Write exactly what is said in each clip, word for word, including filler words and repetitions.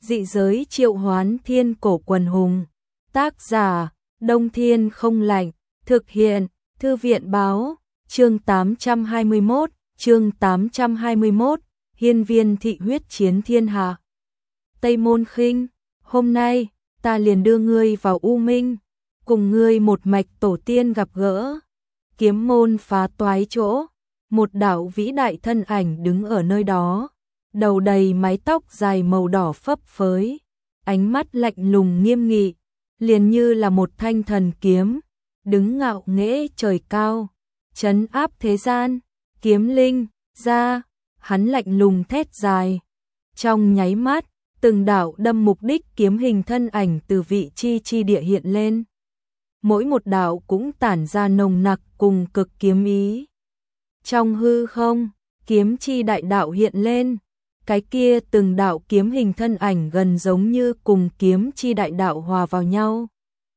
Dị giới triệu hoán thiên cổ quần hùng. Tác giả, Đông Thiên Không Lạnh. Thực hiện, Thư viện báo. Chương tám trăm hai mươi mốt, chương tám trăm hai mươi mốt, hiên viên thị huyết chiến thiên hạ. Tây Môn Khinh, hôm nay, ta liền đưa ngươi vào U Minh, cùng ngươi một mạch tổ tiên gặp gỡ. Kiếm môn phá toái chỗ, một đạo vĩ đại thân ảnh đứng ở nơi đó, đầu đầy mái tóc dài màu đỏ phấp phới, ánh mắt lạnh lùng nghiêm nghị, liền như là một thanh thần kiếm, đứng ngạo nghễ trời cao, trấn áp thế gian. Kiếm linh, ra, hắn lạnh lùng thét dài. Trong nháy mắt, từng đạo đâm mục đích kiếm hình thân ảnh từ vị chi chi địa hiện lên. Mỗi một đạo cũng tản ra nồng nặc cùng cực kiếm ý. Trong hư không, kiếm chi đại đạo hiện lên, cái kia từng đạo kiếm hình thân ảnh gần giống như cùng kiếm chi đại đạo hòa vào nhau.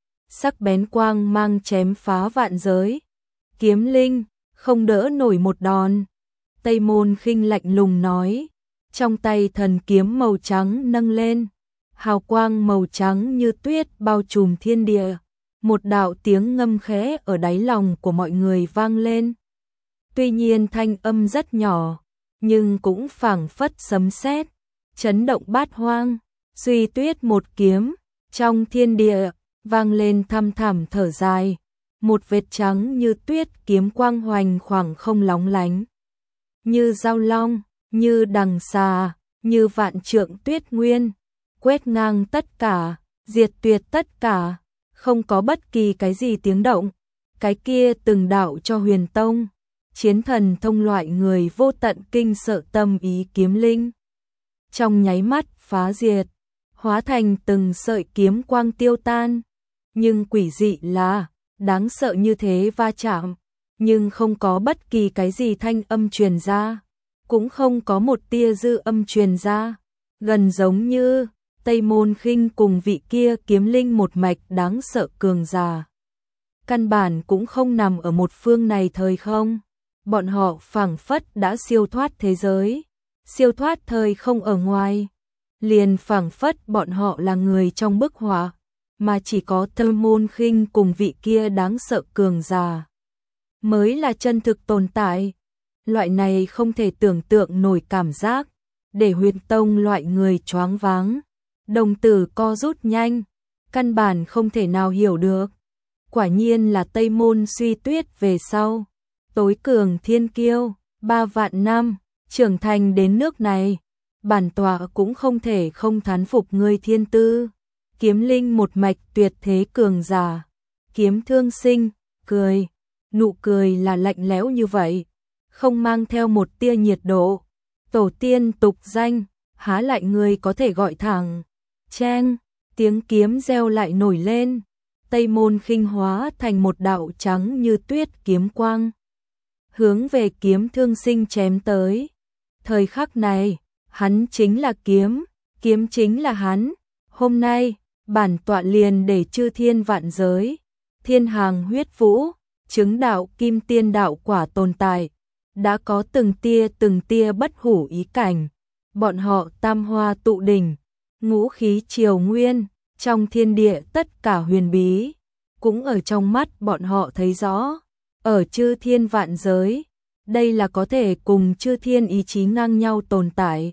Sắc bén quang mang chém phá vạn giới. Kiếm linh, không đỡ nổi một đòn. Tây Môn Khinh lạnh lùng nói, trong tay thần kiếm màu trắng nâng lên, hào quang màu trắng như tuyết bao trùm thiên địa. Một đạo tiếng ngâm khẽ ở đáy lòng của mọi người vang lên. Tuy nhiên thanh âm rất nhỏ, nhưng cũng phảng phất sấm sét, chấn động bát hoang. Duy tuyết một kiếm, trong thiên địa, vang lên thăm thẳm thở dài. Một vệt trắng như tuyết kiếm quang hoành khoảng không lóng lánh. Như dao long, như đằng xà, như vạn trượng tuyết nguyên, quét ngang tất cả, diệt tuyệt tất cả, không có bất kỳ cái gì tiếng động. Cái kia từng đạo cho Huyền Tông, chiến thần thông loại người vô tận kinh sợ tâm ý kiếm linh. Trong nháy mắt phá diệt, hóa thành từng sợi kiếm quang tiêu tan. Nhưng quỷ dị là, đáng sợ như thế va chạm, nhưng không có bất kỳ cái gì thanh âm truyền ra, cũng không có một tia dư âm truyền ra, gần giống như Tây Môn Khinh cùng vị kia kiếm linh một mạch đáng sợ cường giả. Căn bản cũng không nằm ở một phương này thời không, bọn họ phảng phất đã siêu thoát thế giới, siêu thoát thời không ở ngoài, liền phảng phất bọn họ là người trong bức họa, mà chỉ có Tây Môn Khinh cùng vị kia đáng sợ cường giả mới là chân thực tồn tại. Loại này không thể tưởng tượng nổi cảm giác, để Huyền Tông loại người choáng váng, đồng tử co rút nhanh, căn bản không thể nào hiểu được. Quả nhiên là Tây Môn Suy Tuyết về sau, tối cường thiên kiêu, ba vạn năm, trưởng thành đến nước này, bản tọa cũng không thể không thán phục ngươi thiên tư. Kiếm linh một mạch tuyệt thế cường giả. Kiếm Thương Sinh cười, nụ cười là lạnh lẽo như vậy, không mang theo một tia nhiệt độ. Tổ tiên tục danh, há lại người có thể gọi thẳng. Cheng, tiếng kiếm reo lại nổi lên. Tây Môn Khinh hóa thành một đạo trắng như tuyết kiếm quang, hướng về Kiếm Thương Sinh chém tới. Thời khắc này, hắn chính là kiếm, kiếm chính là hắn. Hôm nay, bản tọa liền để chư thiên vạn giới, thiên hàng huyết vũ, chứng đạo kim tiên đạo quả tồn tại, đã có từng tia từng tia bất hủ ý cảnh. Bọn họ tam hoa tụ đỉnh, ngũ khí triều nguyên, trong thiên địa tất cả huyền bí, cũng ở trong mắt bọn họ thấy rõ. Ở chư thiên vạn giới, đây là có thể cùng chư thiên ý chí ngang nhau tồn tại.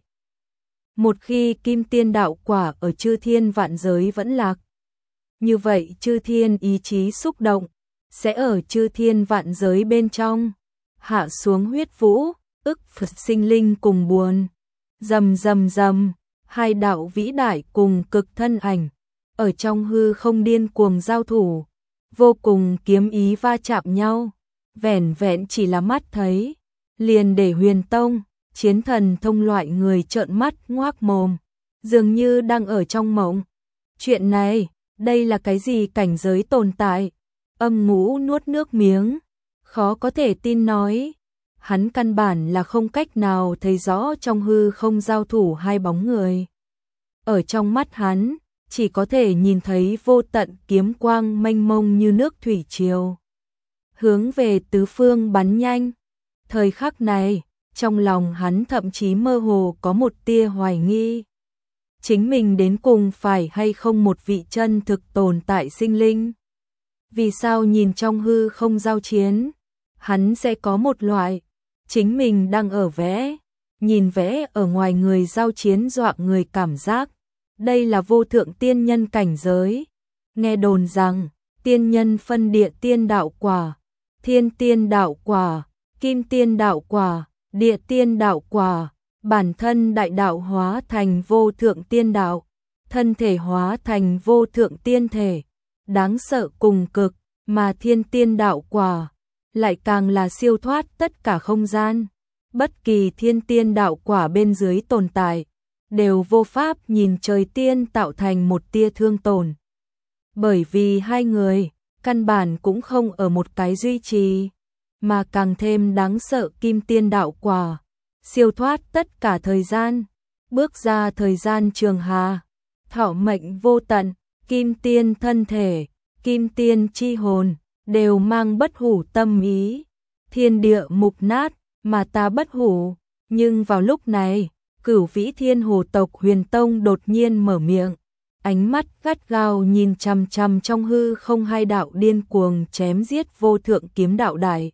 Một khi kim tiên đạo quả ở chư thiên vạn giới vẫn lạc, như vậy chư thiên ý chí xúc động, sẽ ở chư thiên vạn giới bên trong hạ xuống huyết vũ, ức Phật sinh linh cùng buồn. Rầm rầm rầm, hai đạo vĩ đại cùng cực thân ảnh, ở trong hư không điên cuồng giao thủ, vô cùng kiếm ý va chạm nhau, vẻn vẹn chỉ là mắt thấy, liền để Huyền Tông, chiến thần thông loại người trợn mắt ngoác mồm, dường như đang ở trong mộng. Chuyện này, đây là cái gì cảnh giới tồn tại? Âm Ngũ nuốt nước miếng, khó có thể tin nói, hắn căn bản là không cách nào thấy rõ trong hư không giao thủ hai bóng người. Ở trong mắt hắn, chỉ có thể nhìn thấy vô tận kiếm quang mênh mông như nước thủy triều, hướng về tứ phương bắn nhanh. Thời khắc này, trong lòng hắn thậm chí mơ hồ có một tia hoài nghi. chính mình đến cùng phải hay không một vị chân thực tồn tại sinh linh. Vì sao nhìn trong hư không giao chiến, hắn sẽ có một loại, chính mình đang ở vẽ, nhìn vẽ ở ngoài người giao chiến dọa người cảm giác. Đây là vô thượng tiên nhân cảnh giới. Nghe đồn rằng, tiên nhân phân địa tiên đạo quả, thiên tiên đạo quả, kim tiên đạo quả, địa tiên đạo quả, bản thân đại đạo hóa thành vô thượng tiên đạo, thân thể hóa thành vô thượng tiên thể, đáng sợ cùng cực, mà thiên tiên đạo quả lại càng là siêu thoát tất cả không gian. Bất kỳ thiên tiên đạo quả bên dưới tồn tại, đều vô pháp nhìn trời tiên tạo thành một tia thương tổn. Bởi vì hai người, căn bản cũng không ở một cái duy trì, mà càng thêm đáng sợ kim tiên đạo quả, siêu thoát tất cả thời gian, bước ra thời gian trường hà, thọ mệnh vô tận, kim tiên thân thể, kim tiên chi hồn, đều mang bất hủ tâm ý. Thiên địa mục nát, mà ta bất hủ. Nhưng vào lúc này, Cửu Vĩ Thiên Hồ tộc Huyền Tông đột nhiên mở miệng, ánh mắt gắt gao nhìn chằm chằm trong hư không hai đạo điên cuồng chém giết vô thượng kiếm đạo đại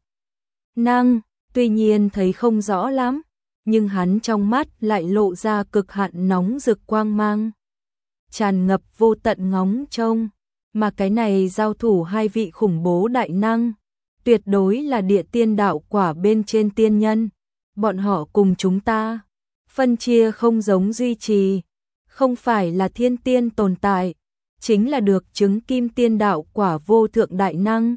năng, tuy nhiên thấy không rõ lắm, nhưng hắn trong mắt lại lộ ra cực hạn nóng rực quang mang, tràn ngập vô tận ngóng trông, mà cái này giao thủ hai vị khủng bố đại năng, tuyệt đối là địa tiên đạo quả bên trên tiên nhân, bọn họ cùng chúng ta phân chia không giống duy trì, không phải là thiên tiên tồn tại, chính là được chứng kim tiên đạo quả vô thượng đại năng.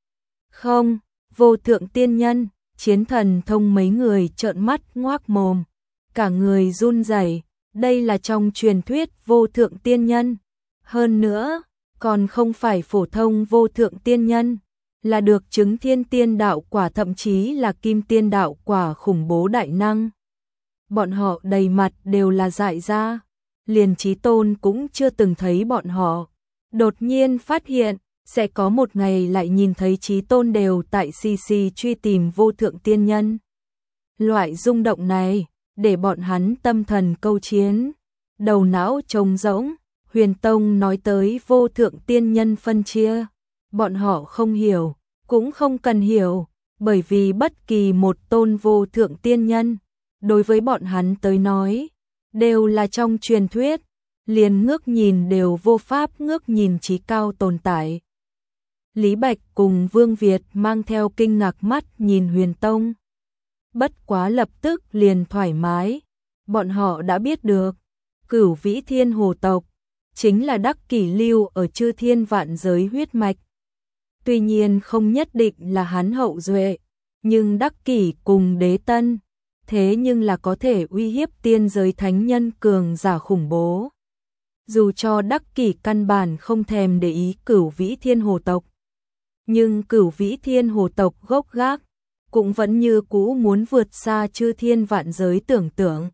Không, vô thượng tiên nhân, Chiến Thần Thông mấy người trợn mắt ngoác mồm, cả người run rẩy, đây là trong truyền thuyết vô thượng tiên nhân, hơn nữa, còn không phải phổ thông vô thượng tiên nhân, là được chứng thiên tiên đạo quả thậm chí là kim tiên đạo quả khủng bố đại năng. Bọn họ đầy mặt đều là dại ra, liền Chí Tôn cũng chưa từng thấy bọn họ. Đột nhiên phát hiện, sẽ có một ngày lại nhìn thấy Chí Tôn đều tại xì xì truy tìm vô thượng tiên nhân. Loại rung động này, để bọn hắn tâm thần câu chiến, đầu não trống rỗng. Huyền Tông nói tới vô thượng tiên nhân phân chia, bọn họ không hiểu, cũng không cần hiểu, bởi vì bất kỳ một tôn vô thượng tiên nhân, đối với bọn hắn tới nói, đều là trong truyền thuyết, liền ngước nhìn đều vô pháp ngước nhìn chí cao tồn tại. Lý Bạch cùng Vương Việt mang theo kinh ngạc mắt nhìn Huyền Tông. Bất quá lập tức liền thoải mái, bọn họ đã biết được, Cửu Vĩ Thiên Hồ tộc chính là đắc kỷ lưu ở chư thiên vạn giới huyết mạch. Tuy nhiên không nhất định là hắn hậu duệ, nhưng đắc kỷ cùng đế tân, thế nhưng là có thể uy hiếp tiên giới thánh nhân cường giả khủng bố. Dù cho đắc kỷ căn bản không thèm để ý Cửu Vĩ Thiên Hồ tộc, nhưng Cửu Vĩ Thiên Hồ tộc gốc gác, cũng vẫn như cũ muốn vượt xa chư thiên vạn giới tưởng tượng.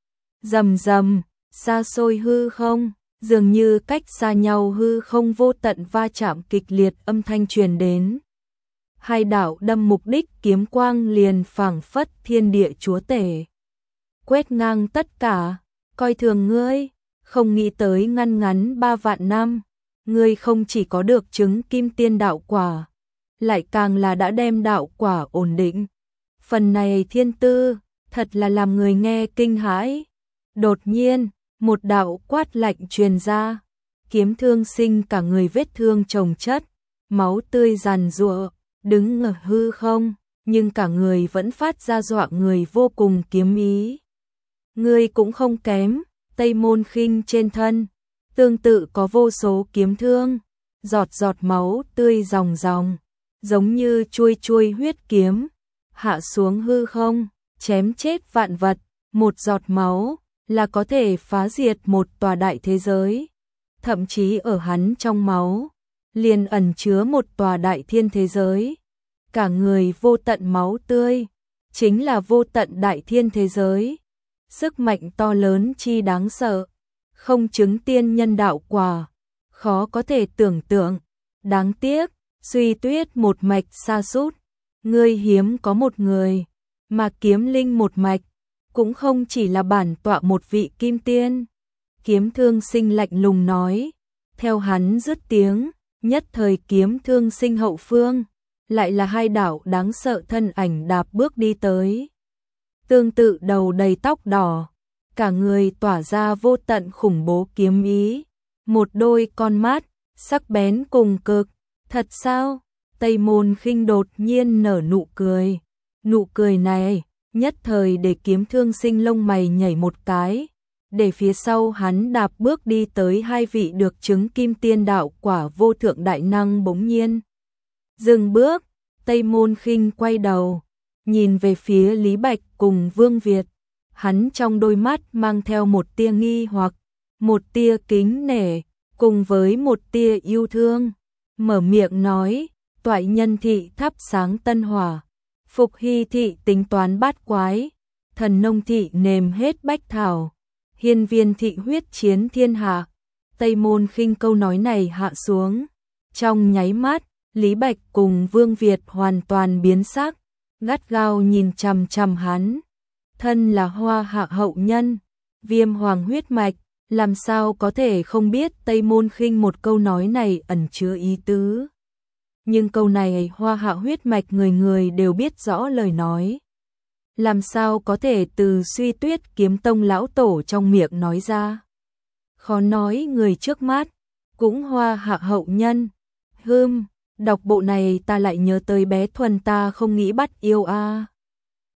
Rầm rầm, xa xôi hư không, dường như cách xa nhau hư không vô tận va chạm kịch liệt âm thanh truyền đến. Hai đạo đâm mục đích kiếm quang liền phảng phất thiên địa chúa tể. Quét ngang tất cả, coi thường ngươi, không nghĩ tới ngăn ngắn ba vạn năm, ngươi không chỉ có được chứng kim tiên đạo quả, lại càng là đã đem đạo quả ổn định. Phần này thiên tư, thật là làm người nghe kinh hãi. Đột nhiên, một đạo quát lạnh truyền ra, kiếm thương sinh cả người vết thương chồng chất, máu tươi giàn giụa, đứng ở hư không, nhưng cả người vẫn phát ra dọa người vô cùng kiếm ý. Ngươi cũng không kém, Tây Môn Khinh trên thân, tương tự có vô số kiếm thương, giọt giọt máu tươi ròng ròng, giống như chuôi chuôi huyết kiếm, hạ xuống hư không, chém chết vạn vật, một giọt máu là có thể phá diệt một tòa đại thế giới, thậm chí ở hắn trong máu, liền ẩn chứa một tòa đại thiên thế giới. Cả người vô tận máu tươi, chính là vô tận đại thiên thế giới. Sức mạnh to lớn chi đáng sợ, không chứng tiên nhân đạo quả, khó có thể tưởng tượng. Đáng tiếc, Suy Tuyết một mạch sa sút, ngươi hiếm có một người, mà Kiếm Linh một mạch, cũng không chỉ là bản tọa một vị kim tiên. Kiếm Thương Sinh lạnh lùng nói, theo hắn dứt tiếng, nhất thời Kiếm Thương Sinh hậu phương, lại là hai đạo đáng sợ thân ảnh đạp bước đi tới. Tương tự đầu đầy tóc đỏ, cả người tỏa ra vô tận khủng bố kiếm ý, một đôi con mắt, sắc bén cùng cực, thật sao? Tây Môn Khinh đột nhiên nở nụ cười, nụ cười này, nhất thời để Kiếm Thương Sinh lông mày nhảy một cái, để phía sau hắn đạp bước đi tới hai vị được chứng kim tiên đạo quả vô thượng đại năng bỗng nhiên. Dừng bước, Tây Môn Khinh quay đầu, nhìn về phía Lý Bạch cùng Vương Việt, hắn trong đôi mắt mang theo một tia nghi hoặc, một tia kính nể, cùng với một tia yêu thương, mở miệng nói, Toại Nhân thị thắp sáng tân hỏa, Phục Hy thị tính toán bát quái, Thần Nông thị nềm hết bách thảo, Hiên Viên thị huyết chiến thiên hạ. Tây Môn Khinh câu nói này hạ xuống, trong nháy mắt, Lý Bạch cùng Vương Việt hoàn toàn biến sắc, gắt gao nhìn chằm chằm hắn. Thân là Hoa Hạ hậu nhân, Viêm Hoàng huyết mạch, làm sao có thể không biết Tây Môn Khinh một câu nói này ẩn chứa ý tứ. Nhưng câu này Hoa Hạ huyết mạch người người đều biết rõ lời nói. Làm sao có thể từ Suy Tuyết Kiếm Tông lão tổ trong miệng nói ra. Khó nói người trước mắt, cũng Hoa Hạ hậu nhân. Hưm, đọc bộ này ta lại nhớ tới bé Thuần ta không nghĩ bắt yêu a. À.